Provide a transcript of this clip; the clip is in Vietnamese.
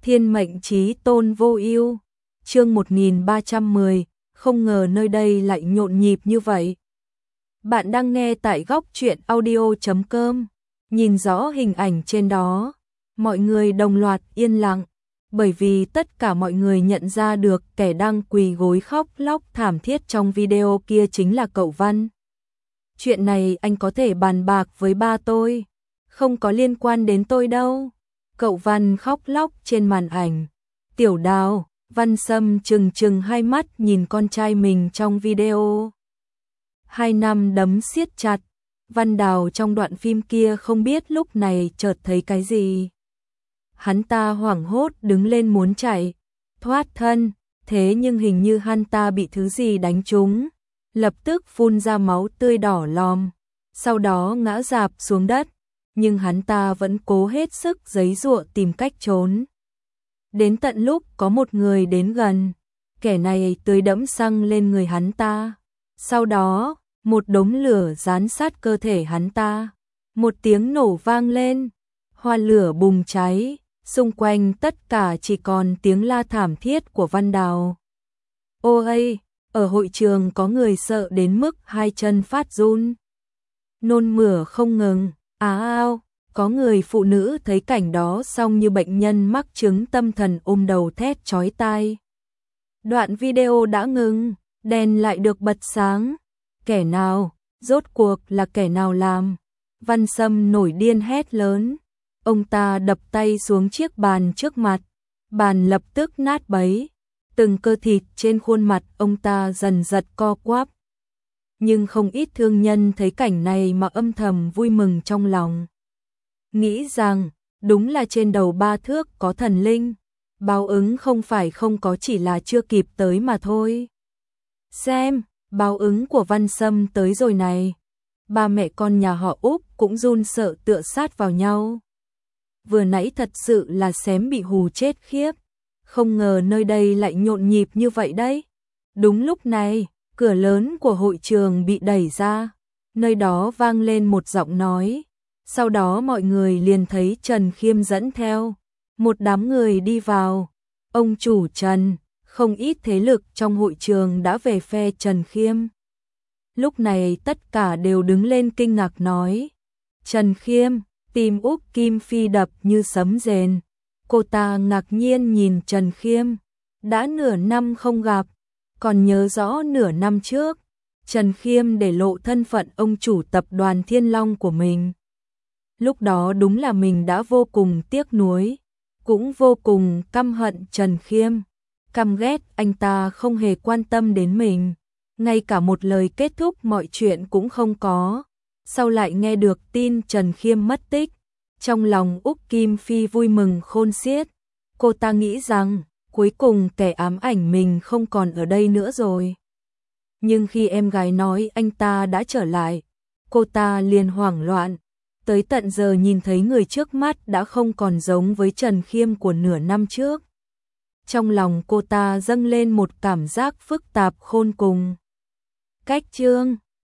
Thiên mệnh chí tôn vô ưu. Chương 1310, không ngờ nơi đây lại nhộn nhịp như vậy. Bạn đang nghe tại góc truyện audio.com. Nhìn rõ hình ảnh trên đó, mọi người đồng loạt yên lặng, bởi vì tất cả mọi người nhận ra được kẻ đang quỳ gối khóc lóc thảm thiết trong video kia chính là cậu Văn. Chuyện này anh có thể bàn bạc với ba tôi, không có liên quan đến tôi đâu. Cậu Văn khóc lóc trên màn ảnh. Tiểu Đào, Văn Sâm trừng trừng hai mắt nhìn con trai mình trong video. Hai năm đấm siết chặt. Văn Đào trong đoạn phim kia không biết lúc này chợt thấy cái gì. Hắn ta hoảng hốt đứng lên muốn chạy, thoát thân, thế nhưng hình như hắn ta bị thứ gì đánh trúng, lập tức phun ra máu tươi đỏ lòm, sau đó ngã rạp xuống đất, nhưng hắn ta vẫn cố hết sức giãy giụa tìm cách trốn. Đến tận lúc có một người đến gần, kẻ này tưới đẫm xăng lên người hắn ta, sau đó một đống lửa dán sát cơ thể hắn ta, một tiếng nổ vang lên, hoa lửa bùng cháy, xung quanh tất cả chỉ còn tiếng la thảm thiết của Văn Đào. Ôi, ở hội trường có người sợ đến mức hai chân phát run, nôn mửa không ngừng. Ao, có người phụ nữ thấy cảnh đó xong như bệnh nhân mắc chứng tâm thần ôm đầu thét chói tai. Đoạn video đã ngừng, đèn lại được bật sáng. Kẻ nào, rốt cuộc là kẻ nào làm? Văn Sâm nổi điên hét lớn. Ông ta đập tay xuống chiếc bàn trước mặt, bàn lập tức nát bấy. Từng cơ thịt trên khuôn mặt ông ta dần giật co quắp. Nhưng không ít thương nhân thấy cảnh này mà âm thầm vui mừng trong lòng. Nghĩ rằng, đúng là trên đầu ba thước có thần linh, báo ứng không phải không có, chỉ là chưa kịp tới mà thôi. Xem, báo ứng của Văn Sâm tới rồi này. Ba mẹ con nhà họ Úc cũng run sợ tựa sát vào nhau. Vừa nãy thật sự là xém bị hù chết khiếp, không ngờ nơi đây lại nhộn nhịp như vậy đấy. Đúng lúc này, cửa lớn của hội trường bị đẩy ra, nơi đó vang lên một giọng nói, sau đó mọi người liền thấy Trần Khiêm dẫn theo một đám người đi vào. Ông chủ Trần, không ít thế lực trong hội trường đã về phe Trần Khiêm. Lúc này tất cả đều đứng lên kinh ngạc nói, Trần Khiêm, tim Úc Kim Phi đập như sấm rền. Cô ta ngạc nhiên nhìn Trần Khiêm, đã nửa năm không gặp, còn nhớ rõ nửa năm trước, Trần Khiêm để lộ thân phận ông chủ tập đoàn Thiên Long của mình. Lúc đó đúng là mình đã vô cùng tiếc nuối, cũng vô cùng căm hận Trần Khiêm, căm ghét anh ta không hề quan tâm đến mình, ngay cả một lời kết thúc mọi chuyện cũng không có. Sau lại nghe được tin Trần Khiêm mất tích, trong lòng Úc Kim Phi vui mừng khôn xiết. Cô ta nghĩ rằng cuối cùng kẻ ám ảnh mình không còn ở đây nữa rồi. Nhưng khi em gái nói anh ta đã trở lại, cô ta liền hoảng loạn. Tới tận giờ nhìn thấy người trước mắt đã không còn giống với Trần Khiêm của nửa năm trước. Trong lòng cô ta dâng lên một cảm giác phức tạp khôn cùng. Cách chương